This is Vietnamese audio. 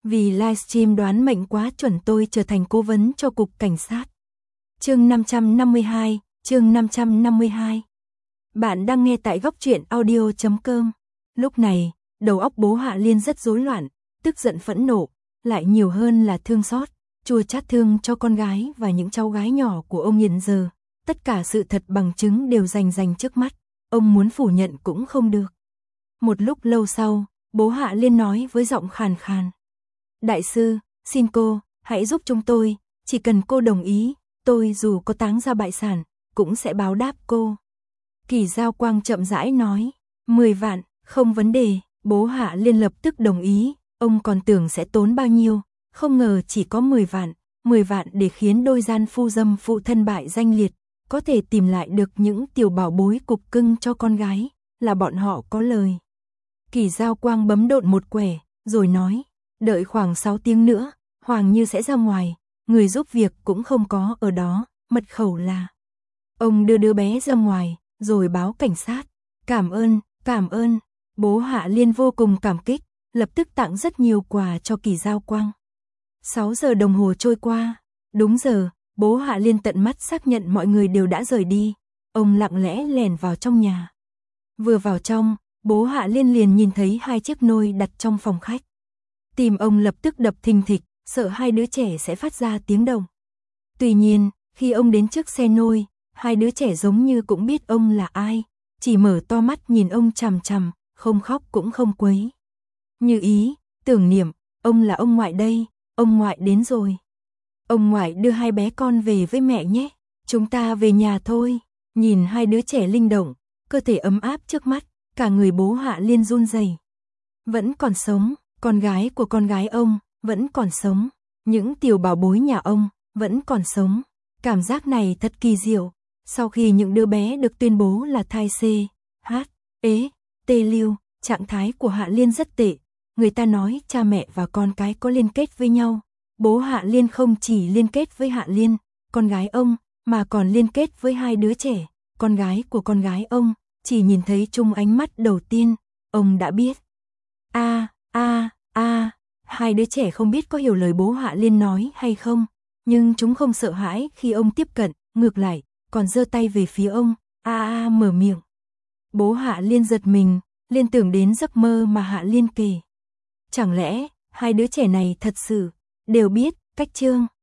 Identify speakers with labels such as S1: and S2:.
S1: Vì livestream đoán mệnh quá chuẩn tôi trở thành cố vấn cho cục cảnh sát. Chương 552, chương 552. Bạn đang nghe tại góc truyện audio.com. Lúc này, đầu óc bố Hạ Liên rất rối loạn, tức giận phẫn nộ, lại nhiều hơn là thương xót, chua chát thương cho con gái và những cháu gái nhỏ của ông hiện giờ. Tất cả sự thật bằng chứng đều rành trước mắt, ông muốn phủ nhận cũng không được. Một lúc lâu sau, bố Hạ Liên nói với giọng khàn khàn. Đại sư, xin cô, hãy giúp chúng tôi, chỉ cần cô đồng ý, tôi dù có táng ra bại sản, cũng sẽ báo đáp cô. Kỳ Giao Quang chậm rãi nói, 10 vạn, không vấn đề, bố Hạ Liên lập tức đồng ý, ông còn tưởng sẽ tốn bao nhiêu, không ngờ chỉ có 10 vạn để khiến đôi gian phu dâm phụ thân bại danh liệt, có thể tìm lại được những tiểu bảo bối cục cưng cho con gái, là bọn họ có lời. Kỳ Giao Quang bấm độn một quẻ, rồi nói, đợi khoảng 6 tiếng nữa, Hoàng Như sẽ ra ngoài, người giúp việc cũng không có ở đó, mật khẩu là. Ông đưa đứa bé ra ngoài, rồi báo cảnh sát. Cảm ơn, bố Hạ Liên vô cùng cảm kích, lập tức tặng rất nhiều quà cho Kỳ Giao Quang. 6 giờ đồng hồ trôi qua, đúng giờ, bố Hạ Liên tận mắt xác nhận mọi người đều đã rời đi, ông lặng lẽ lèn vào trong nhà. Vừa vào trong, bố Hạ Liên liền nhìn thấy 2 chiếc nôi đặt trong phòng khách. Tim ông lập tức đập thình thịch, sợ 2 đứa trẻ sẽ phát ra tiếng động. Tuy nhiên, khi ông đến trước xe nôi, 2 đứa trẻ giống như cũng biết ông là ai, chỉ mở to mắt nhìn ông chằm chằm, không khóc cũng không quấy. Như ý, Tưởng Niệm, ông là ông ngoại đây, ông ngoại đến rồi. Ông ngoại đưa 2 bé con về với mẹ nhé, chúng ta về nhà thôi. Nhìn 2 đứa trẻ linh động, cơ thể ấm áp trước mắt, cả người bố Hạ Liên run rẩy. Vẫn còn sống, con gái của con gái ông, vẫn còn sống, những tiểu bảo bối nhà ông, vẫn còn sống. Cảm giác này thật kỳ diệu, sau khi những đứa bé được tuyên bố là thai C, H, ế, tê lưu, trạng thái của Hạ Liên rất tệ. Người ta nói cha mẹ và con cái có liên kết với nhau. Bố Hạ Liên không chỉ liên kết với Hạ Liên, con gái ông, mà còn liên kết với 2 đứa trẻ, con gái của con gái ông. Chỉ nhìn thấy chung ánh mắt đầu tiên, ông đã biết. 2 đứa trẻ không biết có hiểu lời bố Hạ Liên nói hay không, nhưng chúng không sợ hãi khi ông tiếp cận, ngược lại, còn giơ tay về phía ông, mở miệng. Bố Hạ Liên giật mình, liên tưởng đến giấc mơ mà Hạ Liên kể. Chẳng lẽ, 2 đứa trẻ này thật sự đều biết cách chương